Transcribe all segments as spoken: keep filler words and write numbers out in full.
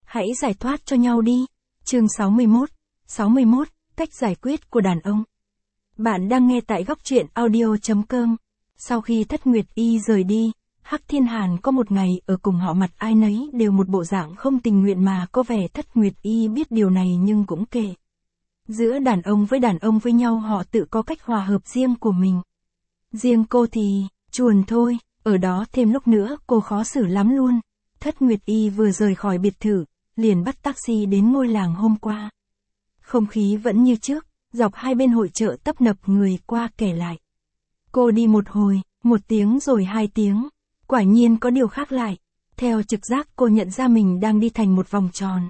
Hãy giải thoát cho nhau đi. Chương sáu mươi mốt. sáu mươi mốt, cách giải quyết của đàn ông. Bạn đang nghe tại góc truyện audio chấm com. Sau khi Thất Nguyệt Y rời đi, Hắc Thiên Hàn có một ngày ở cùng họ, mặt ai nấy đều một bộ dạng không tình nguyện, mà có vẻ Thất Nguyệt Y biết điều này nhưng cũng kệ. Giữa đàn ông với đàn ông với nhau họ tự có cách hòa hợp riêng của mình. Riêng cô thì, chuồn thôi, ở đó thêm lúc nữa cô khó xử lắm luôn. Thất Nguyệt Y vừa rời khỏi biệt thự, liền bắt taxi đến ngôi làng hôm qua. Không khí vẫn như trước, dọc hai bên hội chợ tấp nập người qua kẻ lại. Cô đi một hồi, một tiếng rồi hai tiếng, quả nhiên có điều khác lại. Theo trực giác cô nhận ra mình đang đi thành một vòng tròn.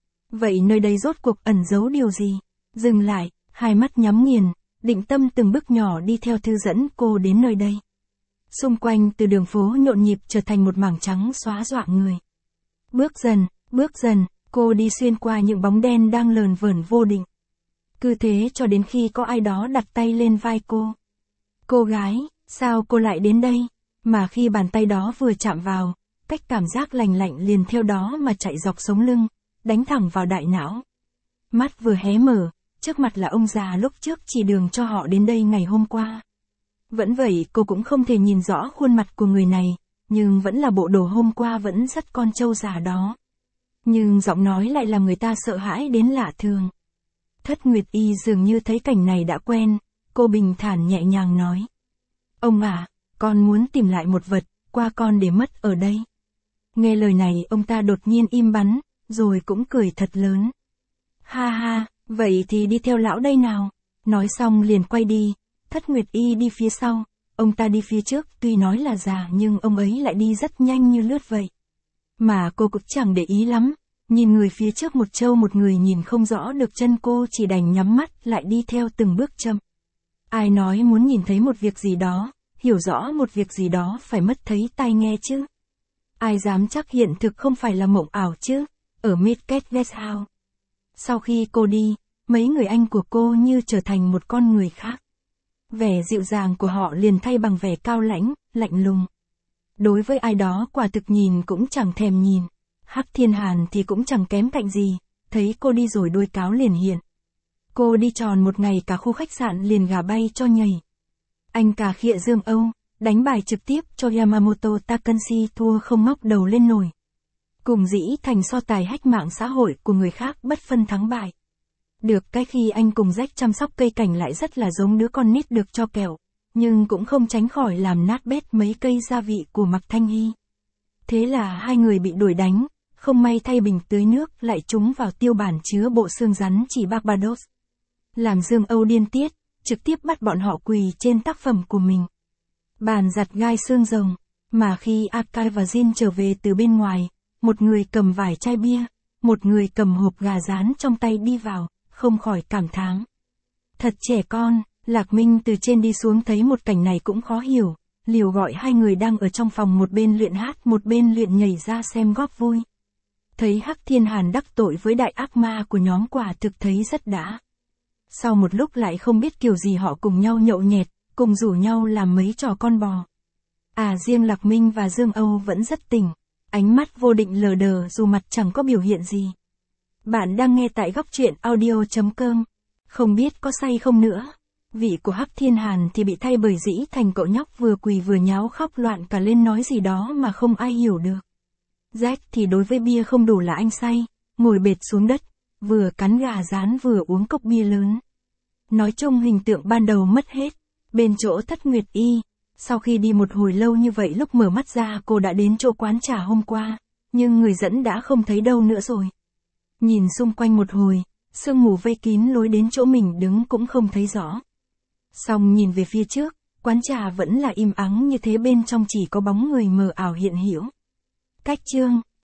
Vậy nơi đây rốt cuộc ẩn giấu điều gì? Dừng lại, hai mắt nhắm nghiền, định tâm từng bước nhỏ đi theo thư dẫn cô đến nơi đây. Xung quanh từ đường phố nhộn nhịp trở thành một mảng trắng xóa dọa người. Bước dần, bước dần, cô đi xuyên qua những bóng đen đang lờn vờn vô định. Cứ thế cho đến khi có ai đó đặt tay lên vai cô. Cô gái, sao cô lại đến đây? Mà khi bàn tay đó vừa chạm vào, cách cảm giác lành lạnh liền theo đó mà chạy dọc sống lưng, đánh thẳng vào đại não. Mắt vừa hé mở, trước mặt là ông già lúc trước chỉ đường cho họ đến đây ngày hôm qua. Vẫn vậy cô cũng không thể nhìn rõ khuôn mặt của người này, nhưng vẫn là bộ đồ hôm qua vẫn rất con trâu già đó. Nhưng giọng nói lại làm người ta sợ hãi đến lạ thường. Thất Nguyệt Y dường như thấy cảnh này đã quen, cô bình thản nhẹ nhàng nói. Ông à, con muốn tìm lại một vật, qua con để mất ở đây. Nghe lời này ông ta đột nhiên im bắn, rồi cũng cười thật lớn. Ha ha, vậy thì đi theo lão đây nào. Nói xong liền quay đi, Thất Nguyệt Y đi phía sau, ông ta đi phía trước, tuy nói là già nhưng ông ấy lại đi rất nhanh như lướt vậy. Mà cô cũng chẳng để ý lắm, nhìn người phía trước một trâu một người nhìn không rõ được chân, cô chỉ đành nhắm mắt lại đi theo từng bước chậm. Ai nói muốn nhìn thấy một việc gì đó, hiểu rõ một việc gì đó phải mất thấy tai nghe chứ. Ai dám chắc hiện thực không phải là mộng ảo chứ, ở Midgate Guesthouse. Sau khi cô đi, mấy người anh của cô như trở thành một con người khác. Vẻ dịu dàng của họ liền thay bằng vẻ cao lãnh, lạnh lùng. Đối với ai đó quả thực nhìn cũng chẳng thèm nhìn. Hắc Thiên Hàn thì cũng chẳng kém cạnh gì, thấy cô đi rồi đuôi cáo liền hiện. Cô đi tròn một ngày cả khu khách sạn liền gà bay cho nhảy. Anh cà khịa Dương Âu, đánh bài trực tiếp cho Yamamoto Takanshi thua không ngóc đầu lên nổi. Cùng dĩ thành so tài hack mạng xã hội của người khác bất phân thắng bại. Được cái khi anh cùng Jack chăm sóc cây cảnh lại rất là giống đứa con nít được cho kẹo, nhưng cũng không tránh khỏi làm nát bét mấy cây gia vị của Mạc Thanh Hy. Thế là hai người bị đuổi đánh, không may thay bình tưới nước lại trúng vào tiêu bản chứa bộ xương rắn chỉ Barbados. Làm Dương Âu điên tiết, trực tiếp bắt bọn họ quỳ trên tác phẩm của mình. Bàn giặt gai xương rồng, mà khi Akai và Jin trở về từ bên ngoài, một người cầm vài chai bia, một người cầm hộp gà rán trong tay đi vào, không khỏi cảm thán. Thật trẻ con. Lạc Minh từ trên đi xuống thấy một cảnh này cũng khó hiểu, liều gọi hai người đang ở trong phòng một bên luyện hát một bên luyện nhảy ra xem góp vui. Thấy Hắc Thiên Hàn đắc tội với đại ác ma của nhóm, quả thực thấy rất đã. Sau một lúc lại không biết kiểu gì họ cùng nhau nhậu nhẹt, cùng rủ nhau làm mấy trò con bò. À riêng Lạc Minh và Dương Âu vẫn rất tỉnh, ánh mắt vô định lờ đờ dù mặt chẳng có biểu hiện gì. Bạn đang nghe tại góc truyện audio chấm com. Không biết có say không nữa. Vị của Hắc Thiên Hàn thì bị thay bởi dĩ thành cậu nhóc vừa quỳ vừa nháo khóc loạn cả lên nói gì đó mà không ai hiểu được. Jack thì đối với bia không đủ là anh say, ngồi bệt xuống đất, vừa cắn gà rán vừa uống cốc bia lớn. Nói chung hình tượng ban đầu mất hết, bên chỗ Thất Nguyệt Y. Sau khi đi một hồi lâu như vậy lúc mở mắt ra cô đã đến chỗ quán trà hôm qua, nhưng người dẫn đã không thấy đâu nữa rồi. Nhìn xung quanh một hồi, sương mù vây kín lối đến chỗ mình đứng cũng không thấy rõ. Xong nhìn về phía trước, quán trà vẫn là im ắng như thế, bên trong chỉ có bóng người mờ ảo hiện hữu. Cách chương